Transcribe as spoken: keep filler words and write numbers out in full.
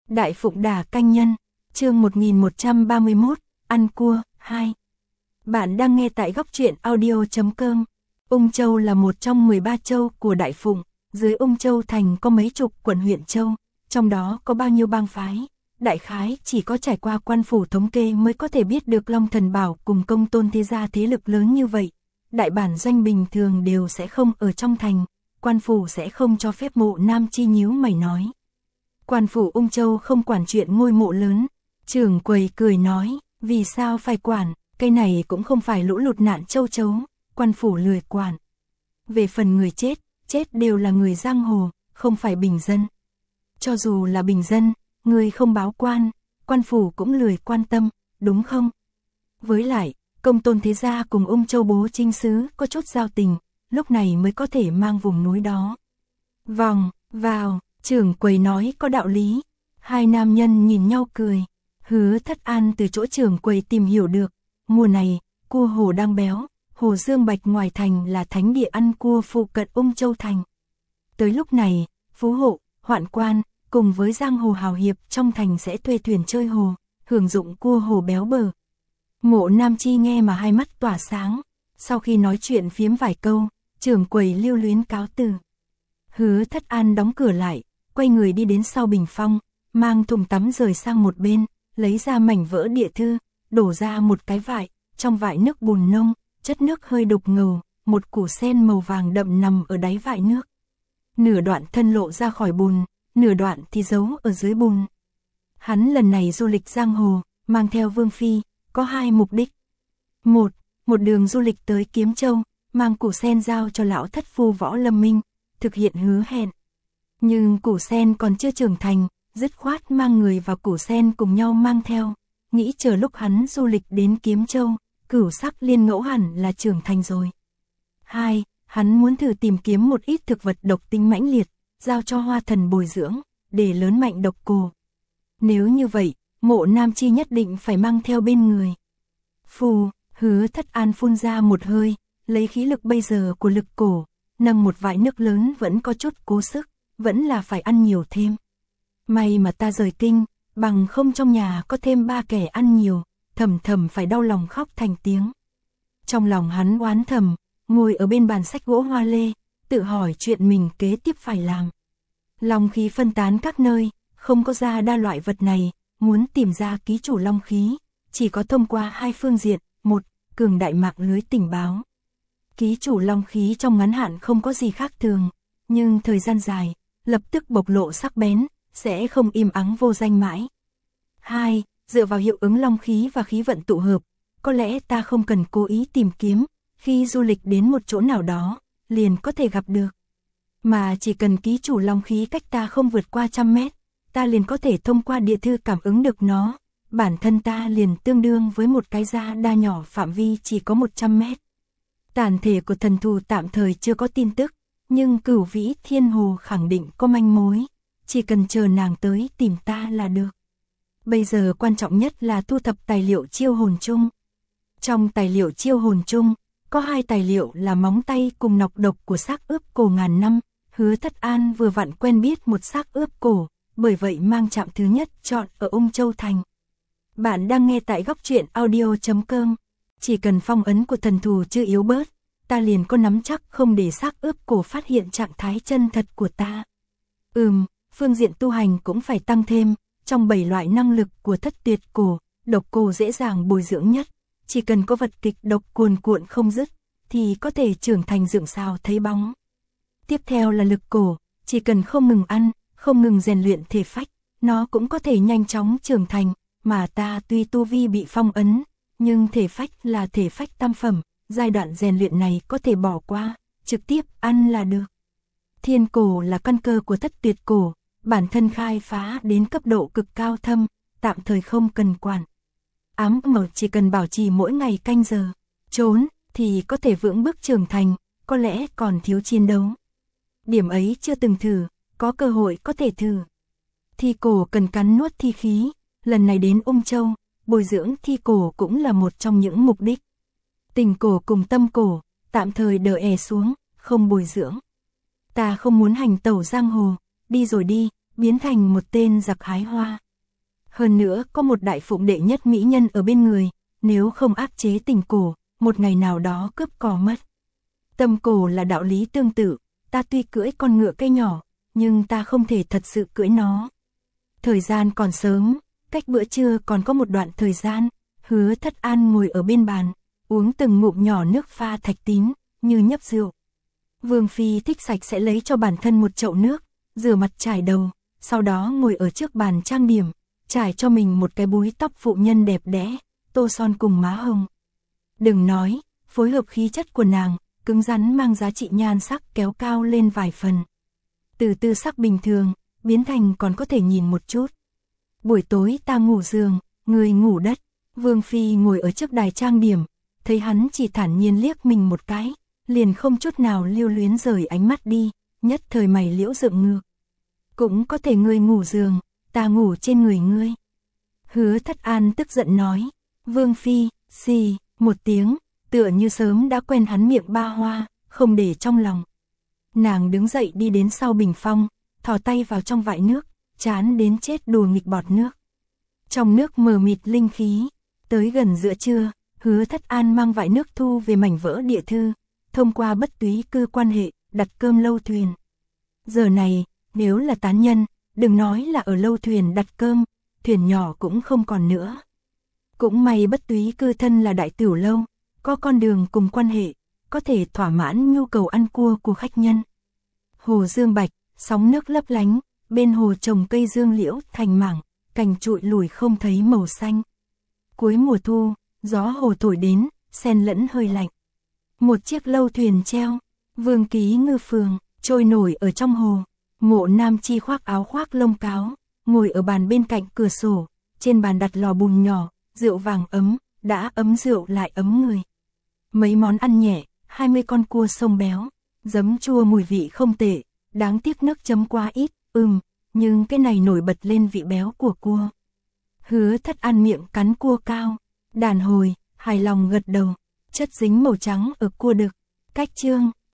Đại Phụng Đà Canh Nhân, chương một nghìn một trăm ba mươi mốt, ăn cua, hai. Bạn đang nghe tại góc truyện audio chấm com. Ung Châu là một trong mười ba châu của Đại Phụng, dưới Ung Châu thành có mấy chục quận huyện châu, trong đó có bao nhiêu bang phái. Đại khái chỉ có trải qua quan phủ thống kê mới có thể biết được Long Thần Bảo cùng Công Tôn thế gia thế lực lớn như vậy. Đại bản doanh bình thường đều sẽ không ở trong thành, quan phủ sẽ không cho phép Mộ Nam Chi nhíu mày nói. Quan phủ Ung Châu không quản chuyện ngôi mộ lớn, trưởng quầy cười nói, vì sao phải quản, cái này cũng không phải lũ lụt nạn châu chấu, quan phủ lười quản. Về phần người chết, chết đều là người giang hồ, không phải bình dân. Cho dù là bình dân, người không báo quan, quan phủ cũng lười quan tâm, đúng không? Với lại, Công Tôn thế gia cùng Ung Châu bố trinh sứ có chút giao tình, lúc này mới có thể mang vùng núi đó. Vòng, vào, trưởng quầy nói có đạo lý. Hai nam nhân nhìn nhau cười. Hứa Thất An từ chỗ trưởng quầy tìm hiểu được, mùa này, cua hồ đang béo, hồ Dương Bạch ngoài thành là thánh địa ăn cua phụ cận Ung Châu thành. Tới lúc này, phú hộ, hoạn quan, cùng với giang hồ hào hiệp trong thành sẽ thuê thuyền chơi hồ, hưởng dụng cua hồ béo bở. Mộ Nam Chi nghe mà hai mắt tỏa sáng, sau khi nói chuyện phiếm vài câu, trưởng quầy lưu luyến cáo từ. Hứa Thất An đóng cửa lại, quay người đi đến sau bình phong, mang thùng tắm rời sang một bên, lấy ra mảnh vỡ địa thư, đổ ra một cái vại, trong vại nước bùn nông, chất nước hơi đục ngầu, một củ sen màu vàng đậm nằm ở đáy vại nước. Nửa đoạn thân lộ ra khỏi bùn, nửa đoạn thì giấu ở dưới bùn. Hắn lần này du lịch giang hồ, mang theo Vương Phi, có hai mục đích. Một, một đường du lịch tới Kiếm Châu, mang củ sen giao cho lão thất phu Võ Lâm Minh, thực hiện hứa hẹn. Nhưng củ sen còn chưa trưởng thành, dứt khoát mang người và củ sen cùng nhau mang theo, nghĩ chờ lúc hắn du lịch đến Kiếm Châu, cửu sắc liên ngẫu hẳn là trưởng thành rồi. Hai, hắn muốn thử tìm kiếm một ít thực vật độc tính mãnh liệt, giao cho Hoa Thần bồi dưỡng, để lớn mạnh độc cổ. Nếu như vậy, Mộ Nam Chi nhất định phải mang theo bên người. Phù, Hứa Thất An phun ra một hơi, lấy khí lực bây giờ của lực cổ, nâng một vại nước lớn vẫn có chút cố sức, vẫn là phải ăn nhiều thêm. May mà ta rời kinh, bằng không trong nhà có thêm ba kẻ ăn nhiều, thầm thầm phải đau lòng khóc thành tiếng. Trong lòng hắn oán thầm, ngồi ở bên bàn sách gỗ hoa lê, tự hỏi chuyện mình kế tiếp phải làm. Long khí phân tán các nơi, không có ra đa loại vật này, muốn tìm ra ký chủ long khí, chỉ có thông qua hai phương diện, một, cường đại mạng lưới tình báo. Ký chủ long khí trong ngắn hạn không có gì khác thường, nhưng thời gian dài, lập tức bộc lộ sắc bén, sẽ không im ắng vô danh mãi. Hai, dựa vào hiệu ứng long khí và khí vận tụ hợp, có lẽ ta không cần cố ý tìm kiếm, khi du lịch đến một chỗ nào đó, liền có thể gặp được. Mà chỉ cần ký chủ long khí cách ta không vượt qua trăm mét, ta liền có thể thông qua địa thư cảm ứng được nó, bản thân ta liền tương đương với một cái da đa nhỏ phạm vi chỉ có một trăm mét. Tàn thể của thần thù tạm thời chưa có tin tức, nhưng Cửu Vĩ Thiên Hồ khẳng định có manh mối, chỉ cần chờ nàng tới tìm ta là được. Bây giờ quan trọng nhất là thu thập tài liệu chiêu hồn chung. Trong tài liệu chiêu hồn chung, có hai tài liệu là móng tay cùng nọc độc của xác ướp cổ ngàn năm, Hứa Thất An vừa vặn quen biết một xác ướp cổ, bởi vậy mang trạm thứ nhất chọn ở Ung Châu thành. Bạn đang nghe tại góc truyện audio chấm com. Chỉ cần phong ấn của thần thù chưa yếu bớt, ta liền có nắm chắc không để xác ướp cổ phát hiện trạng thái chân thật của ta. Ừm, phương diện tu hành cũng phải tăng thêm, trong bảy loại năng lực của thất tuyệt cổ, độc cổ dễ dàng bồi dưỡng nhất, chỉ cần có vật kịch độc cuồn cuộn không dứt, thì có thể trưởng thành dưỡng sao thấy bóng. Tiếp theo là lực cổ, chỉ cần không ngừng ăn, không ngừng rèn luyện thể phách, nó cũng có thể nhanh chóng trưởng thành, mà ta tuy tu vi bị phong ấn, nhưng thể phách là thể phách tam phẩm, giai đoạn rèn luyện này có thể bỏ qua, trực tiếp ăn là được. Thiên cổ là căn cơ của thất tuyệt cổ, bản thân khai phá đến cấp độ cực cao thâm, tạm thời không cần quản. Ám mờ chỉ cần bảo trì mỗi ngày canh giờ, trốn thì có thể vững bước trưởng thành, có lẽ còn thiếu chiến đấu. Điểm ấy chưa từng thử, có cơ hội có thể thử. Thi cổ cần cắn nuốt thi khí, lần này đến Ung Châu, bồi dưỡng thi cổ cũng là một trong những mục đích. Tình cổ cùng tâm cổ, tạm thời đỡ è xuống, không bồi dưỡng. Ta không muốn hành tẩu giang hồ, đi rồi đi, biến thành một tên giặc hái hoa. Hơn nữa có một đại phụng đệ nhất mỹ nhân ở bên người, nếu không áp chế tình cổ, một ngày nào đó cướp cò mất. Tâm cổ là đạo lý tương tự, ta tuy cưỡi con ngựa cây nhỏ, nhưng ta không thể thật sự cưỡi nó. Thời gian còn sớm, cách bữa trưa còn có một đoạn thời gian, Hứa Thất An ngồi ở bên bàn, uống từng ngụm nhỏ nước pha thạch tín, như nhấp rượu. Vương Phi thích sạch sẽ lấy cho bản thân một chậu nước, rửa mặt chải đầu, sau đó ngồi ở trước bàn trang điểm, trải cho mình một cái búi tóc phụ nhân đẹp đẽ, tô son cùng má hồng. Đừng nói, phối hợp khí chất của nàng, cứng rắn mang giá trị nhan sắc kéo cao lên vài phần. Từ tư sắc bình thường, biến thành còn có thể nhìn một chút. Buổi tối ta ngủ giường, người ngủ đất. Vương Phi ngồi ở trước đài trang điểm, thấy hắn chỉ thản nhiên liếc mình một cái, liền không chút nào lưu luyến rời ánh mắt đi, nhất thời mày liễu dựng ngược. Cũng có thể ngươi ngủ giường, ta ngủ trên người ngươi. Hứa Thất An tức giận nói, Vương Phi, xì, một tiếng, tựa như sớm đã quen hắn miệng ba hoa, không để trong lòng. Nàng đứng dậy đi đến sau bình phong, thò tay vào trong vại nước, chán đến chết đùa nghịch bọt nước. Trong nước mờ mịt linh khí, tới gần giữa trưa, Hứa Thất An mang vại nước thu về mảnh vỡ địa thư, thông qua bất túy cư quan hệ, đặt cơm lâu thuyền. Giờ này, nếu là tán nhân, đừng nói là ở lâu thuyền đặt cơm, thuyền nhỏ cũng không còn nữa. Cũng may bất túy cư thân là đại tiểu lâu, có con đường cùng quan hệ, có thể thỏa mãn nhu cầu ăn cua của khách nhân. Hồ dương bạch, sóng nước lấp lánh, bên hồ trồng cây dương liễu thành mảng, cành trụi lùi không thấy màu xanh. Cuối mùa thu, gió hồ thổi đến, xen lẫn hơi lạnh. Một chiếc lâu thuyền treo, Vương Ký Ngư Phường, trôi nổi ở trong hồ. Mộ Nam Chi khoác áo khoác lông cáo, ngồi ở bàn bên cạnh cửa sổ, trên bàn đặt lò bùn nhỏ, rượu vàng ấm, đã ấm rượu lại ấm người. Mấy món ăn nhẹ, hai mươi con cua sông béo, giấm chua mùi vị không tệ, đáng tiếc nước chấm quá ít, ừm, nhưng cái này nổi bật lên vị béo của cua. Hứa Thất An miệng cắn cua cao, đàn hồi, hài lòng gật đầu, chất dính màu trắng ở cua đực, cách chương.